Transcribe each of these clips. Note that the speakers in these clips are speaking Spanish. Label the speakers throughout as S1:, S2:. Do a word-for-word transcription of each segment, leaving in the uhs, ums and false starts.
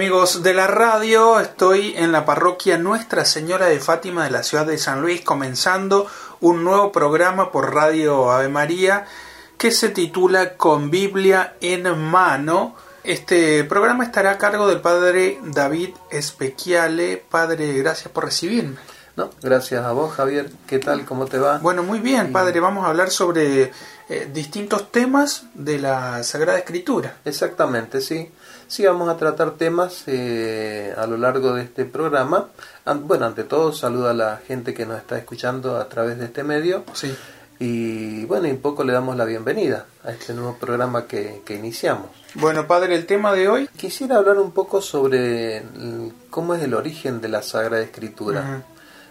S1: Amigos de la radio, estoy en la parroquia Nuestra Señora de Fátima de la ciudad de San Luis, comenzando un nuevo programa por Radio Ave María que se titula Con Biblia en Mano. Este programa estará a cargo del padre David Especchiale. Padre, gracias por recibirme.
S2: No, gracias a vos, Javier. ¿Qué tal? ¿Cómo te va?
S1: Bueno, muy bien, padre. Vamos a hablar sobre eh, distintos temas de la Sagrada Escritura.
S2: Exactamente, sí. Sí, vamos a tratar temas eh, a lo largo de este programa. Bueno, ante todo, saludo a la gente que nos está escuchando a través de este medio.
S1: Sí.
S2: Y bueno, y un poco le damos la bienvenida a este nuevo programa que, que iniciamos.
S1: Bueno, padre, el tema de hoy.
S2: Quisiera hablar un poco sobre el, cómo es el origen de la Sagrada Escritura. Uh-huh.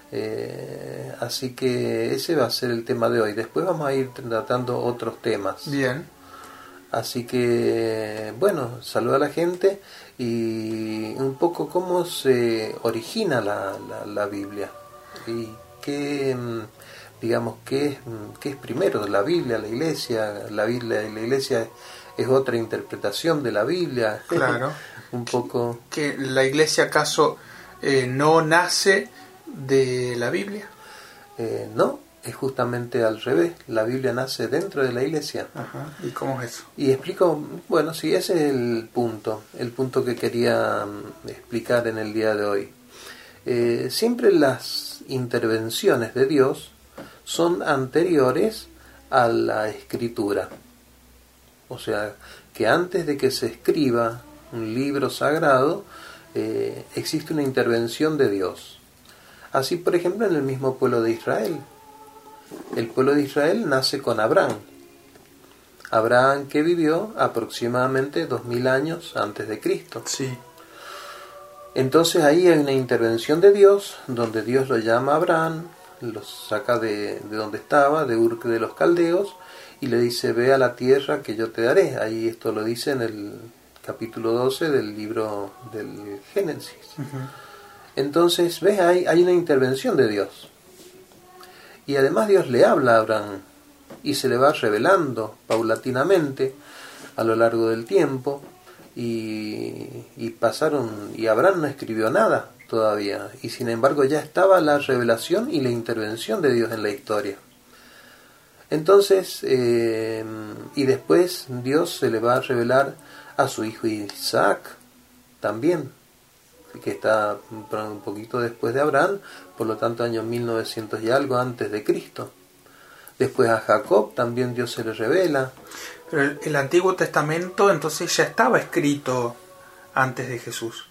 S2: Eh, así que ese va a ser el tema de hoy. Después vamos a ir tratando otros temas.
S1: Bien.
S2: Así que, bueno, saluda a la gente y un poco cómo se origina la, la, la Biblia y qué, digamos, qué es, qué es primero, la Biblia, la Iglesia. La Biblia y la Iglesia es otra interpretación de la Biblia.
S1: Claro.
S2: Un poco.
S1: ¿Que la Iglesia acaso eh, no nace de la Biblia?
S2: Eh, no. Es justamente al revés, la Biblia nace dentro de la Iglesia.
S1: Ajá. ¿Y cómo es eso?
S2: Y explico, bueno, sí, ese es el punto, el punto que quería um, explicar en el día de hoy. Eh, siempre las intervenciones de Dios son anteriores a la Escritura. O sea, que antes de que se escriba un libro sagrado, eh, existe una intervención de Dios. Así, por ejemplo, en el mismo pueblo de Israel. El pueblo de Israel nace con Abraham. Abraham que vivió aproximadamente dos mil años antes de Cristo.
S1: Sí.
S2: Entonces ahí hay una intervención de Dios, donde Dios lo llama a Abraham, lo saca de, de donde estaba, de Ur de los Caldeos, y le dice, ve a la tierra que yo te daré. Ahí esto lo dice en el capítulo doce del libro del Génesis. Uh-huh. Entonces, ves, hay, hay una intervención de Dios. Y además Dios le habla a Abraham y se le va revelando paulatinamente a lo largo del tiempo y, y pasaron y Abraham no escribió nada todavía y sin embargo ya estaba la revelación y la intervención de Dios en la historia. Entonces eh, y después Dios se le va a revelar a su hijo Isaac también, que está un poquito después de Abraham, por lo tanto año mil novecientos y algo antes de Cristo. Después a Jacob también Dios se le revela.
S1: Pero el, el Antiguo Testamento entonces ya estaba escrito antes de Jesús.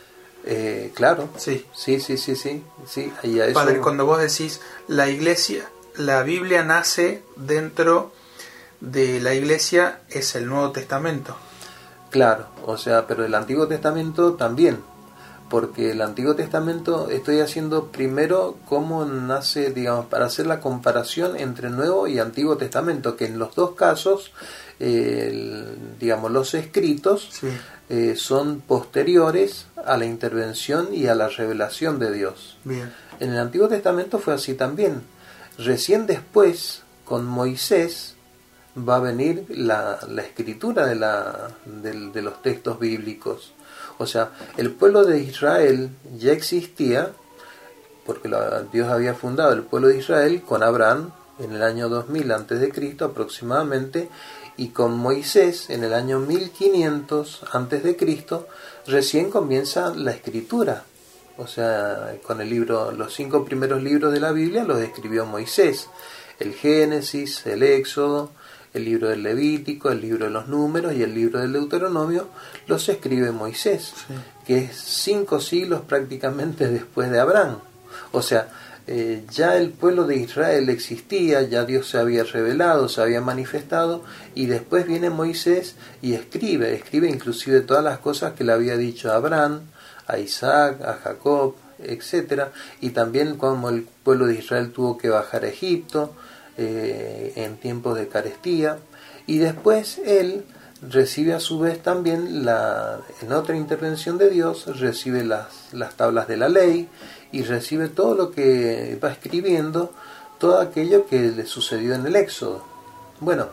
S2: Eh, claro,
S1: sí,
S2: sí, sí, sí, sí, sí. Ahí a eso...
S1: Padre, cuando vos decís la Iglesia, la Biblia nace dentro de la Iglesia, es el Nuevo Testamento.
S2: Claro, o sea, pero el Antiguo Testamento también. Porque el Antiguo Testamento estoy haciendo primero cómo nace, digamos, para hacer la comparación entre Nuevo y Antiguo Testamento, que en los dos casos, eh, el, digamos, los escritos
S1: sí.
S2: eh, son posteriores a la intervención y a la revelación de Dios.
S1: Bien.
S2: En el Antiguo Testamento fue así también. Recién después, con Moisés, va a venir la, la escritura de, la, de, de los textos bíblicos. O sea, el pueblo de Israel ya existía, porque la, Dios había fundado el pueblo de Israel con Abraham en el año dos mil antes de Cristo aproximadamente, y con Moisés en el año mil quinientos antes de Cristo, recién comienza la escritura. O sea, con el libro, los cinco primeros libros de la Biblia los escribió Moisés: el Génesis, el Éxodo, el libro del Levítico, el libro de los Números y el libro del Deuteronomio los escribe Moisés, sí. que es cinco siglos prácticamente después de Abraham. O sea, eh, ya el pueblo de Israel existía, ya Dios se había revelado, se había manifestado, y después viene Moisés y escribe, escribe inclusive todas las cosas que le había dicho a Abraham, a Isaac, a Jacob, etcétera, y también como el pueblo de Israel tuvo que bajar a Egipto, Eh, en tiempos de carestía, y después él recibe a su vez también la, en otra intervención de Dios, recibe las, las tablas de la ley y recibe todo lo que va escribiendo, todo aquello que le sucedió en el Éxodo. Bueno,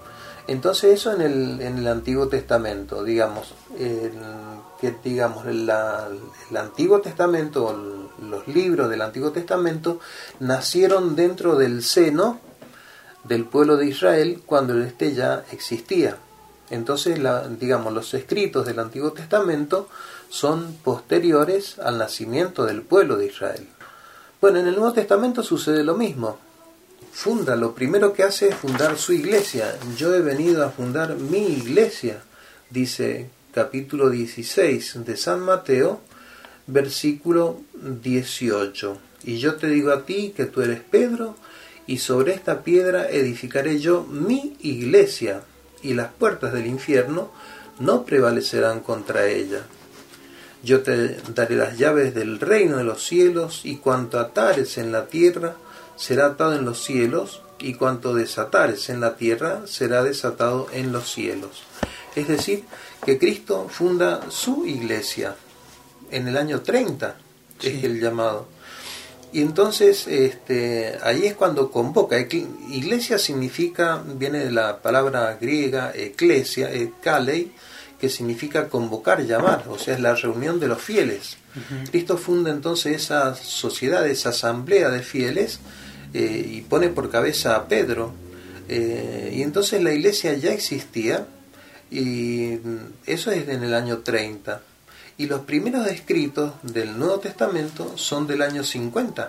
S2: Entonces eso en el, en el Antiguo Testamento, digamos, el, que digamos la, el Antiguo Testamento, el, los libros del Antiguo Testamento nacieron dentro del seno del pueblo de Israel cuando éste ya existía. Entonces, la, digamos, los escritos del Antiguo Testamento son posteriores al nacimiento del pueblo de Israel. Bueno, en el Nuevo Testamento sucede lo mismo. Funda, lo primero que hace es fundar su iglesia. Yo he venido a fundar mi iglesia, dice capítulo dieciséis de San Mateo, versículo dieciocho. Y yo te digo a ti que tú eres Pedro, y sobre esta piedra edificaré yo mi iglesia, y las puertas del infierno no prevalecerán contra ella. Yo te daré las llaves del reino de los cielos, y cuanto atares en la tierra será atado en los cielos, y cuanto desatares en la tierra será desatado en los cielos. Es decir, que Cristo funda su iglesia en el año treinta, sí. Es el llamado. Y entonces este, ahí es cuando convoca. Iglesia significa, viene de la palabra griega eclesia, ekalei, que significa convocar, llamar, o sea, es la reunión de los fieles. Uh-huh. Cristo funda entonces esa sociedad, esa asamblea de fieles, eh, y pone por cabeza a Pedro, eh, y entonces la iglesia ya existía, y eso es en el año treinta, y los primeros escritos del Nuevo Testamento son del año cincuenta.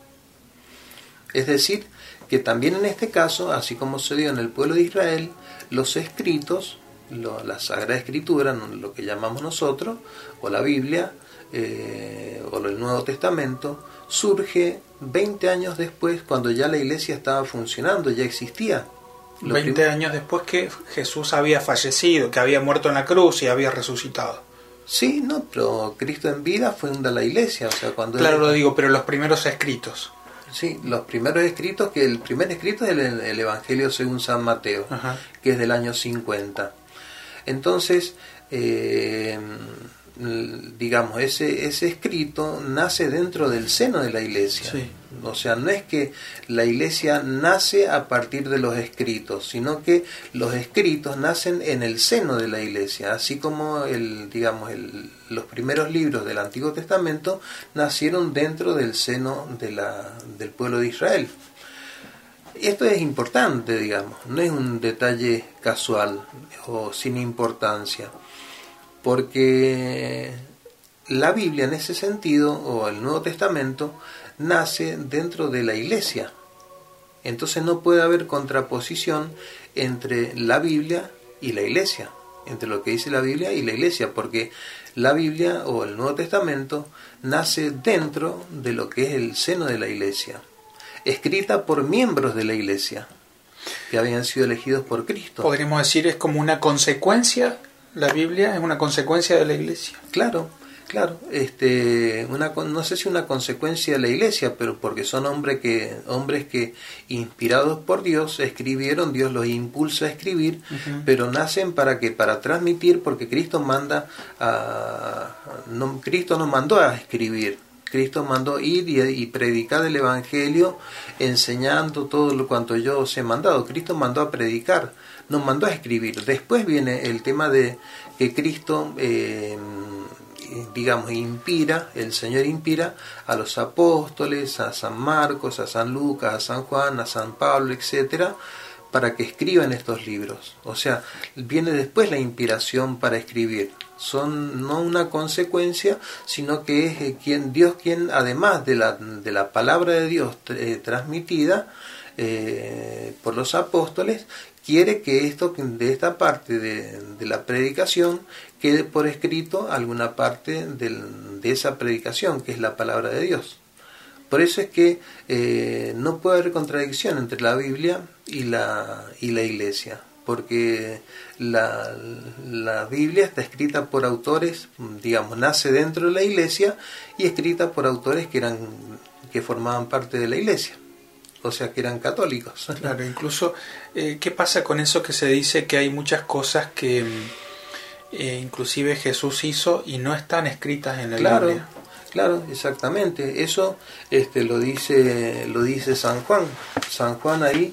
S2: Es decir, que también en este caso, así como se dio en el pueblo de Israel, los escritos, lo, la Sagrada Escritura, lo que llamamos nosotros, o la Biblia, eh, o el Nuevo Testamento, surge veinte años después, cuando ya la iglesia estaba funcionando, ya existía.
S1: veinte años después que Jesús había fallecido, que había muerto en la cruz y había resucitado.
S2: Sí, no, pero Cristo en vida funda la iglesia, o sea, cuando
S1: claro,
S2: él...
S1: lo digo, pero los primeros escritos.
S2: Sí, los primeros escritos, que el primer escrito es el, el Evangelio según San Mateo, ajá, que es del año cincuenta. Entonces, eh, digamos, ese, ese escrito nace dentro del seno de la iglesia.
S1: Sí.
S2: O sea, no es que la iglesia nace a partir de los escritos, sino que los escritos nacen en el seno de la iglesia, así como el, digamos, el, los primeros libros del Antiguo Testamento nacieron dentro del seno de la, del pueblo de Israel. Esto es importante, digamos, no es un detalle casual o sin importancia, porque la Biblia en ese sentido, o el Nuevo Testamento, nace dentro de la iglesia. Entonces no puede haber contraposición entre la Biblia y la iglesia, entre lo que dice la Biblia y la iglesia, porque la Biblia o el Nuevo Testamento nace dentro de lo que es el seno de la iglesia, escrita por miembros de la iglesia que habían sido elegidos por Cristo.
S1: Podríamos decir, es como una consecuencia, la Biblia es una consecuencia de la iglesia.
S2: Claro. Claro, este, una, no sé si una consecuencia de la iglesia, pero porque son hombres que, hombres que inspirados por Dios escribieron, Dios los impulsa a escribir, uh-huh, pero nacen para que, para transmitir, porque Cristo manda a, no, Cristo nos mandó a escribir, Cristo mandó ir y, y predicar el Evangelio, enseñando todo lo cuanto yo os he mandado. Cristo mandó a predicar, nos mandó a escribir. Después viene el tema de que Cristo eh, digamos, inspira, el Señor inspira a los apóstoles, a San Marcos, a San Lucas, a San Juan, a San Pablo, etcétera, para que escriban estos libros. O sea, viene después la inspiración para escribir. Son no una consecuencia, sino que es quien, Dios quien, además de la, de la palabra de Dios eh, transmitida eh, por los apóstoles, quiere que esto, de esta parte de, de la predicación quede por escrito alguna parte del, de esa predicación, que es la palabra de Dios. Por eso es que eh, no puede haber contradicción entre la Biblia y la, y la Iglesia, porque la, la Biblia está escrita por autores, digamos, nace dentro de la Iglesia y escrita por autores que eran que formaban parte de la Iglesia. O sea, que eran católicos.
S1: Claro, incluso, eh, ¿qué pasa con eso que se dice que hay muchas cosas que eh, inclusive Jesús hizo y no están escritas en la
S2: claro,
S1: Biblia?
S2: Claro, exactamente. Eso este, lo dice lo dice San Juan. San Juan ahí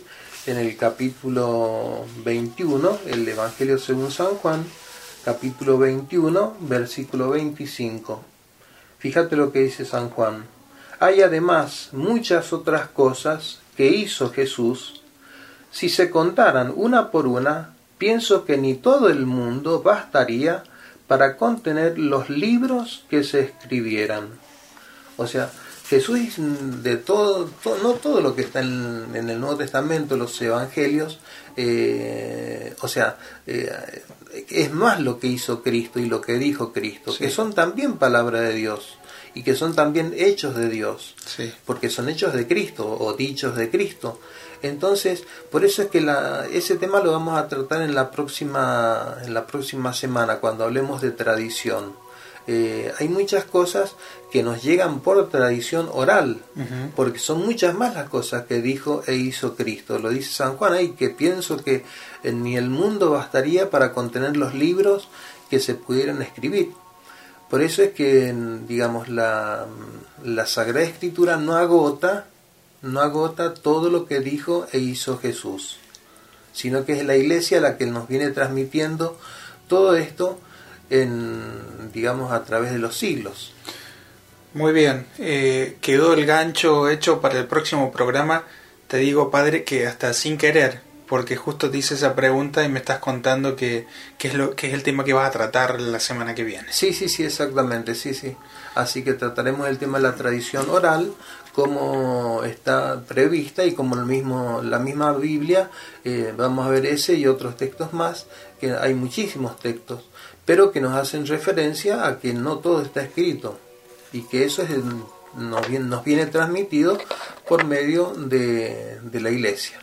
S2: en el capítulo veintiuno, el Evangelio según San Juan, capítulo veintiuno, versículo veinticinco. Fíjate lo que dice San Juan. Hay además muchas otras cosas que hizo Jesús. Si se contaran una por una, pienso que ni todo el mundo bastaría para contener los libros que se escribieran. O sea, Jesús, de todo, todo no todo lo que está en, en el Nuevo Testamento, los evangelios, eh, o sea, eh, es más lo que hizo Cristo y lo que dijo Cristo, sí, que son también palabra de Dios y que son también hechos de Dios,
S1: sí,
S2: porque son hechos de Cristo o dichos de Cristo. Entonces, por eso es que la, ese tema lo vamos a tratar en la próxima, en la próxima semana, cuando hablemos de tradición. Eh, hay muchas cosas que nos llegan por tradición oral, uh-huh, porque son muchas más las cosas que dijo e hizo Cristo. Lo dice San Juan ahí, que pienso que ni el mundo bastaría para contener los libros que se pudieran escribir. Por eso es que, digamos, la, la Sagrada Escritura no agota, no agota todo lo que dijo e hizo Jesús, sino que es la Iglesia la que nos viene transmitiendo todo esto en, digamos, a través de los siglos.
S1: Muy bien, eh, quedó el gancho hecho para el próximo programa. Te digo, padre, que hasta sin querer, porque justo te hice esa pregunta y me estás contando que, que, es lo, que es el tema que vas a tratar la semana que viene.
S2: Sí, sí, sí, exactamente, sí, sí. Así que trataremos el tema de la tradición oral, como está prevista y como el mismo, la misma Biblia, eh, vamos a ver ese y otros textos más, que hay muchísimos textos, pero que nos hacen referencia a que no todo está escrito y que eso es, nos, viene, nos viene transmitido por medio de, de la Iglesia.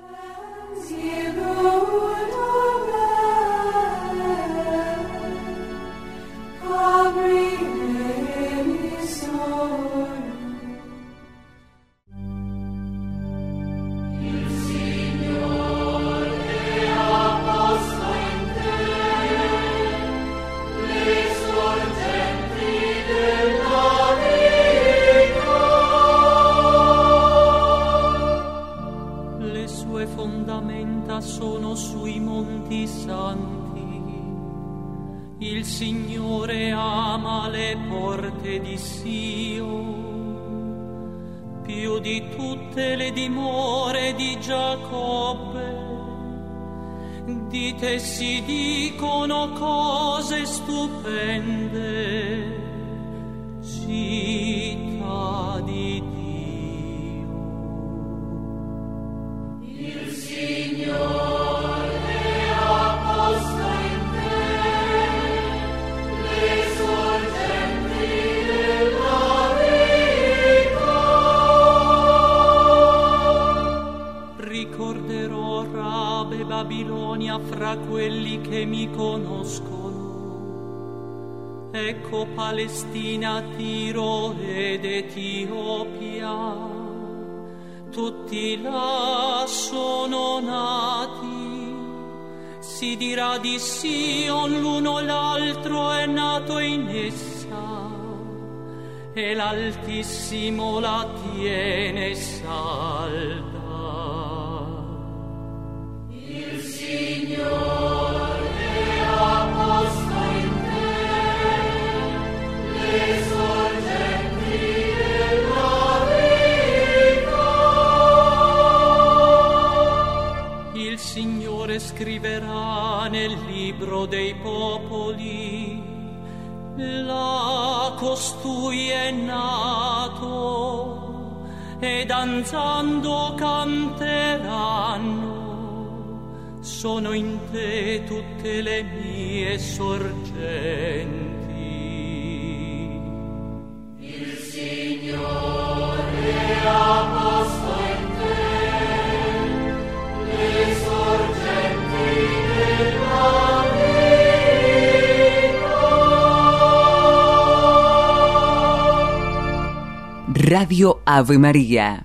S3: Sono sui monti santi, il Signore ama le porte di Sion, più di tutte le dimore di Giacobbe. Di te si dicono cose stupende, città di Dio. Il Signore ha posto in te le sorgenti della vita. Ricorderò Rabe Babilonia fra quelli che mi conoscono. Ecco Palestina, Tiro ed Etiopia. Tutti là sono nati, si dirà di Sion l'uno l'altro è nato in essa, e l'Altissimo la tiene salda. Il Signore ha posto in te le sorgenti della vita. Il Signore scriverà nel libro dei popoli, là costui è nato, e danzando canteranno, sono in te tutte le mie sorgenti. Il Signore ha posto in te le sorgenti della vita.
S4: Radio Ave María.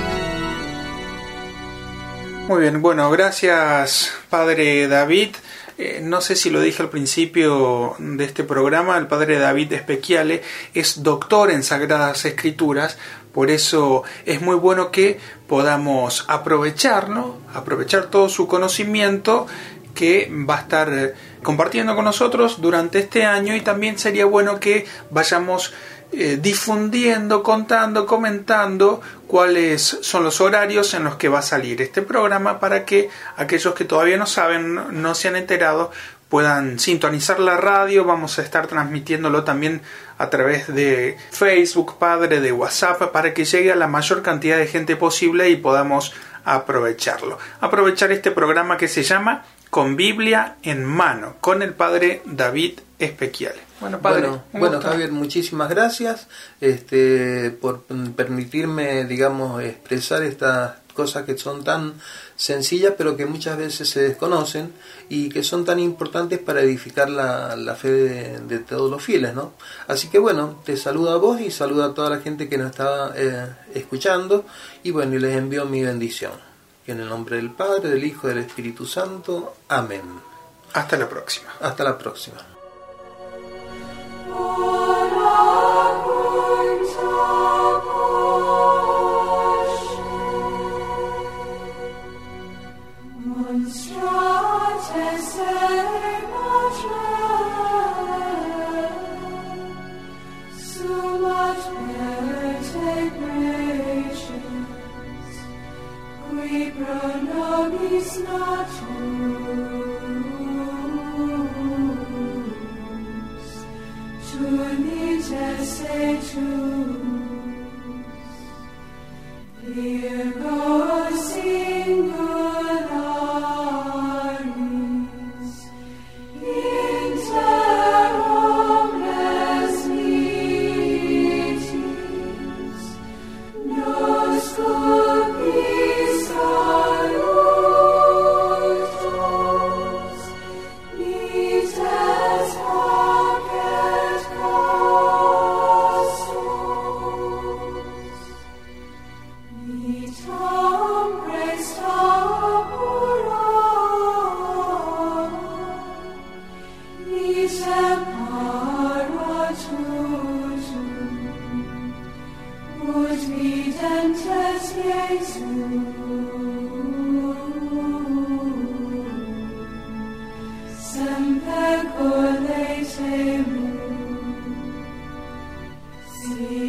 S1: Muy bien, bueno, gracias Padre David. Eh, no sé si lo dije al principio de este programa, el padre David Spechiale es doctor en Sagradas Escrituras, por eso es muy bueno que podamos aprovecharlo, aprovechar todo su conocimiento que va a estar compartiendo con nosotros durante este año, y también sería bueno que vayamos eh, difundiendo, contando, comentando cuáles son los horarios en los que va a salir este programa, para que aquellos que todavía no saben, no, no se han enterado, puedan sintonizar la radio. Vamos a estar transmitiéndolo también a través de Facebook, Padre, de WhatsApp, para que llegue a la mayor cantidad de gente posible y podamos aprovecharlo. Aprovechar este programa que se llama Con Biblia en Mano, con el padre David Spechiale. Bueno, padre,
S2: bueno,
S1: un
S2: bueno
S1: gusto.
S2: Javier, muchísimas gracias este, por permitirme, digamos, expresar estas cosas que son tan sencillas, pero que muchas veces se desconocen y que son tan importantes para edificar la, la fe de, de todos los fieles, ¿no? Así que bueno, te saludo a vos y saludo a toda la gente que nos está eh, escuchando, y bueno, y les envío mi bendición. En el nombre del Padre, del Hijo y del Espíritu Santo. Amén.
S1: Hasta la próxima.
S2: Hasta la próxima.
S3: Pro nobis natus, tunice setus, Virgo singularis, inter omnes litis, nos culpis salutos, nites hoc et costus, nitam restaura, nitem paratutum, ut videntes Jesus, semper coletemus,